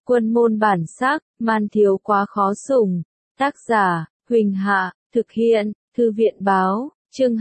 Quân môn bản sắc, man thiếu quá khó sủng. Tác giả, Huỳnh Hạ, thực hiện, Thư viện báo, chương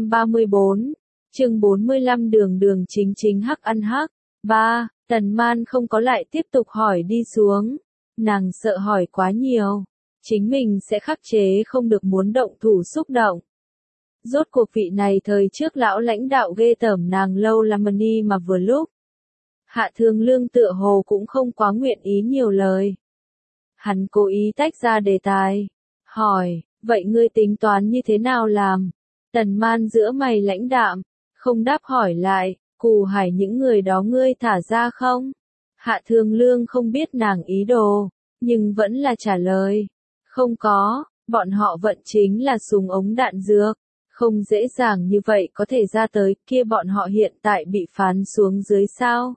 234, chương 45 đường đường chính chính hắc ăn hắc. 3. Tần Man không có lại tiếp tục hỏi đi xuống. Nàng sợ hỏi quá nhiều. Chính mình sẽ khắc chế không được muốn động thủ xúc động. Rốt cuộc vị này thời trước lão lãnh đạo ghê tởm nàng lâu lắm mà vừa lúc. Hạ Thường Lương tựa hồ cũng không quá nguyện ý nhiều lời. Hắn cố ý tách ra đề tài. Hỏi, vậy ngươi tính toán như thế nào làm? Tần Man giữa mày lãnh đạm, không đáp hỏi lại, Cù Hải những người đó ngươi thả ra không? Hạ Thường Lương không biết nàng ý đồ, nhưng vẫn là trả lời. Không có, bọn họ vận chính là súng ống đạn dược. Không dễ dàng như vậy có thể ra tới, kia bọn họ hiện tại bị phán xuống dưới sao?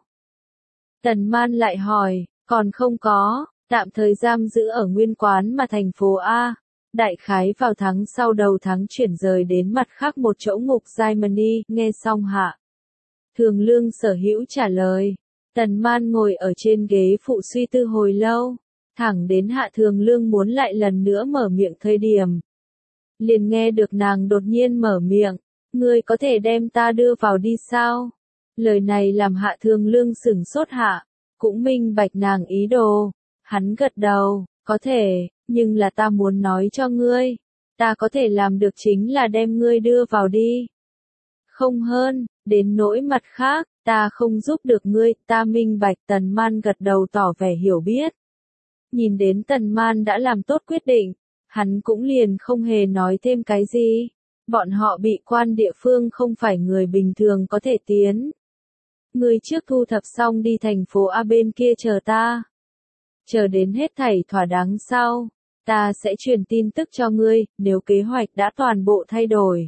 Tần Man lại hỏi, còn không có, tạm thời giam giữ ở nguyên quán mà thành phố A. Đại khái vào tháng sau đầu tháng chuyển rời đến mặt khác một chỗ ngục Germany, nghe xong Hạ Thường Lương sở hữu trả lời. Tần Man ngồi ở trên ghế phụ suy tư hồi lâu, thẳng đến Hạ Thường Lương muốn lại lần nữa mở miệng thời điểm. Liền nghe được nàng đột nhiên mở miệng, ngươi có thể đem ta đưa vào đi sao? Lời này làm Hạ Thường Lương sửng sốt hạ, cũng minh bạch nàng ý đồ. Hắn gật đầu, có thể, nhưng là ta muốn nói cho ngươi, ta có thể làm được chính là đem ngươi đưa vào đi. Không hơn, đến nỗi mặt khác, ta không giúp được ngươi, ta minh bạch. Tần Man gật đầu tỏ vẻ hiểu biết. Nhìn đến Tần Man đã làm tốt quyết định, hắn cũng liền không hề nói thêm cái gì. Bọn họ bị quan địa phương không phải người bình thường có thể tiến. Ngươi trước thu thập xong đi thành phố A bên kia chờ ta. Chờ đến hết thảy thỏa đáng sau, ta sẽ truyền tin tức cho ngươi, nếu kế hoạch đã toàn bộ thay đổi.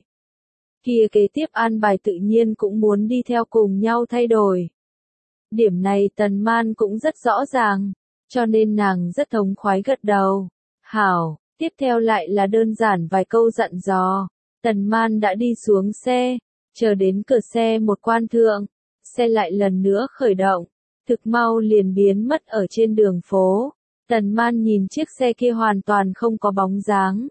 Kia kế tiếp an bài tự nhiên cũng muốn đi theo cùng nhau thay đổi. Điểm này Tần Man cũng rất rõ ràng, cho nên nàng rất thống khoái gật đầu. Hảo, tiếp theo lại là đơn giản vài câu dặn dò. Tần Man đã đi xuống xe, chờ đến cửa xe một quan thượng, xe lại lần nữa khởi động, thực mau liền biến mất ở trên đường phố. Tần Man nhìn chiếc xe kia hoàn toàn không có bóng dáng.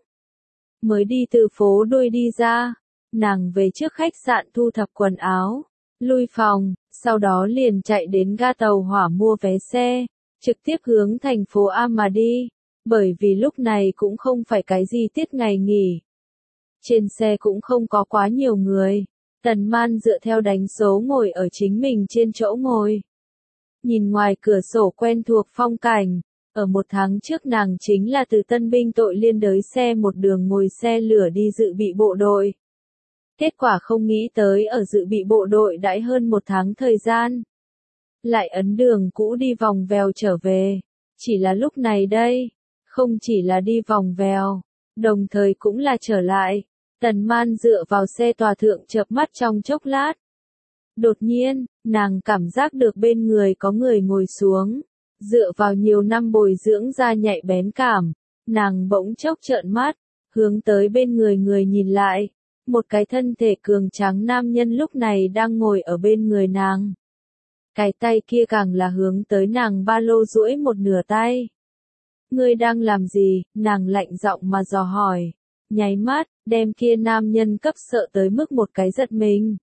Mới đi từ phố đuôi đi ra, nàng về trước khách sạn thu thập quần áo, lui phòng, sau đó liền chạy đến ga tàu hỏa mua vé xe, trực tiếp hướng thành phố A mà đi, bởi vì lúc này cũng không phải cái gì tiết ngày nghỉ. Trên xe cũng không có quá nhiều người, Tần Man dựa theo đánh số ngồi ở chính mình trên chỗ ngồi. Nhìn ngoài cửa sổ quen thuộc phong cảnh, ở một tháng trước nàng chính là từ tân binh tội liên đới xe một đường ngồi xe lửa đi dự bị bộ đội. Kết quả không nghĩ tới ở dự bị bộ đội đãi hơn một tháng thời gian. Lại ấn đường cũ đi vòng vèo trở về. Chỉ là lúc này đây, không chỉ là đi vòng vèo, đồng thời cũng là trở lại. Tần Man dựa vào xe tòa thượng chợp mắt trong chốc lát. Đột nhiên, nàng cảm giác được bên người có người ngồi xuống. Dựa vào nhiều năm bồi dưỡng ra nhạy bén cảm, nàng bỗng chốc trợn mắt, hướng tới bên người người nhìn lại. Một cái thân thể cường tráng nam nhân lúc này đang ngồi ở bên người nàng. Cái tay kia càng là hướng tới nàng ba lô duỗi một nửa tay. Ngươi đang làm gì? Nàng lạnh giọng mà dò hỏi. Nháy mắt, đem kia nam nhân cấp sợ tới mức một cái giật mình.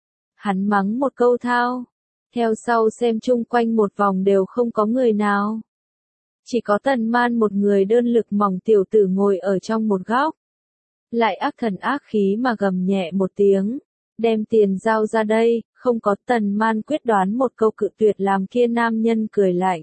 Hắn mắng một câu thao. Theo sau xem chung quanh một vòng đều không có người nào. Chỉ có Tần Man một người đơn lực mỏng tiểu tử ngồi ở trong một góc. Lại ác thần ác khí mà gầm nhẹ một tiếng. Đem tiền giao ra đây, không có. Tần Man quyết đoán một câu cự tuyệt làm kia nam nhân cười lạnh.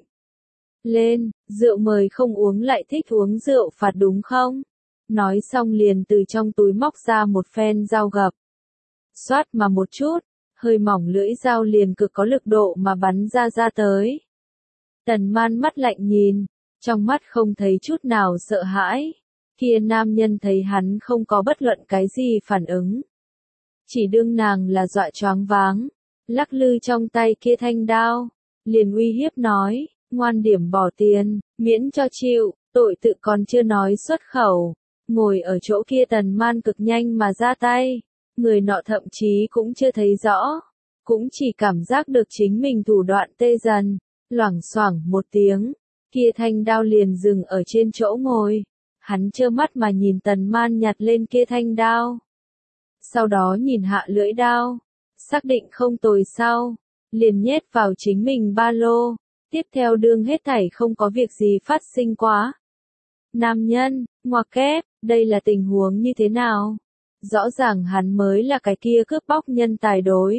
Lên, rượu mời không uống lại thích uống rượu phạt đúng không? Nói xong liền từ trong túi móc ra một phen dao gập. Xoát mà một chút, hơi mỏng lưỡi dao liền cực có lực độ mà bắn ra tới. Tần Man mắt lạnh nhìn, trong mắt không thấy chút nào sợ hãi. Kia nam nhân thấy hắn không có bất luận cái gì phản ứng. Chỉ đương nàng là dọa choáng váng, lắc lư trong tay kia thanh đao, liền uy hiếp nói, ngoan điểm bỏ tiền, miễn cho chịu, tội tự còn chưa nói xuất khẩu. Ngồi ở chỗ kia Tần Man cực nhanh mà ra tay, người nọ thậm chí cũng chưa thấy rõ, cũng chỉ cảm giác được chính mình thủ đoạn tê dần, loảng xoảng một tiếng, Kia thanh đao liền dừng ở trên chỗ ngồi. Hắn trơ mắt mà nhìn Tần Man nhặt lên kia thanh đao. Sau đó nhìn hạ lưỡi đao. Xác định không tồi sau. Liền nhét vào chính mình ba lô. Tiếp theo đương hết thảy không có việc gì phát sinh quá. Nam nhân, ngoặc kép, đây là tình huống như thế nào? Rõ ràng hắn mới là cái kia cướp bóc nhân tài đối.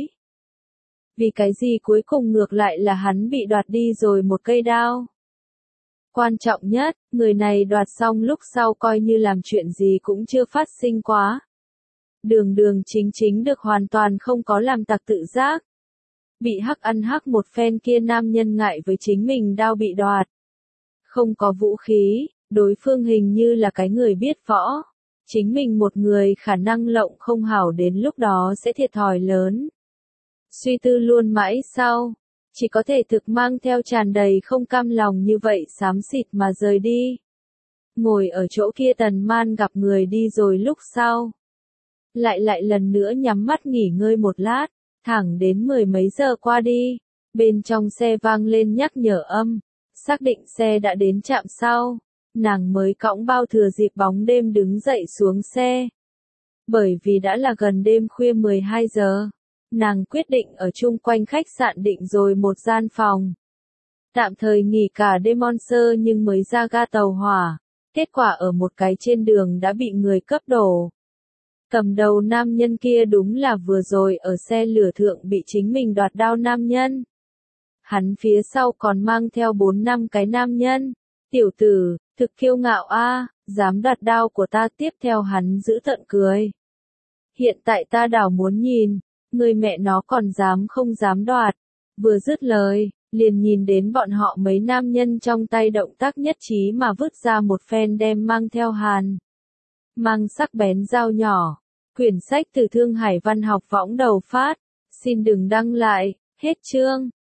Vì cái gì cuối cùng ngược lại là hắn bị đoạt đi rồi một cây đao? Quan trọng nhất, người này đoạt xong lúc sau coi như làm chuyện gì cũng chưa phát sinh quá. Đường đường chính chính được hoàn toàn không có làm tặc tự giác. Bị hắc ăn hắc một phen kia nam nhân ngại với chính mình đao bị đoạt. Không có vũ khí, đối phương hình như là cái người biết võ. Chính mình một người khả năng lộng không hảo đến lúc đó sẽ thiệt thòi lớn. Suy tư luôn mãi sau, chỉ có thể thực mang theo tràn đầy không cam lòng như vậy xám xịt mà rời đi. Ngồi ở chỗ kia Tần Man gặp người đi rồi lúc sau. Lại lần nữa nhắm mắt nghỉ ngơi một lát, thẳng đến 10 mấy giờ qua đi. Bên trong xe vang lên nhắc nhở âm, xác định xe đã đến trạm sau. Nàng mới cõng bao thừa dịp bóng đêm đứng dậy xuống xe. Bởi vì đã là gần đêm khuya 12 giờ, nàng quyết định ở chung quanh khách sạn định rồi một gian phòng. Tạm thời nghỉ cả đêm Monster nhưng mới ra ga tàu hỏa, kết quả ở một cái trên đường đã bị người cấp đổ. Cầm đầu nam nhân kia đúng là vừa rồi ở xe lửa thượng bị chính mình đoạt đao nam nhân. Hắn phía sau còn mang theo 4-5 cái nam nhân. Tiểu tử, thực kiêu ngạo a, dám đoạt đao của ta. Tiếp theo hắn giữ tợn cười. Hiện tại ta đảo muốn nhìn, người mẹ nó còn dám không dám đoạt. Vừa dứt lời, liền nhìn đến bọn họ mấy nam nhân trong tay động tác nhất trí mà vứt ra một phen đem mang theo hàn. Mang sắc bén dao nhỏ. Quyển sách từ Thương Hải Văn học võng đầu phát. Xin đừng đăng lại, hết chương.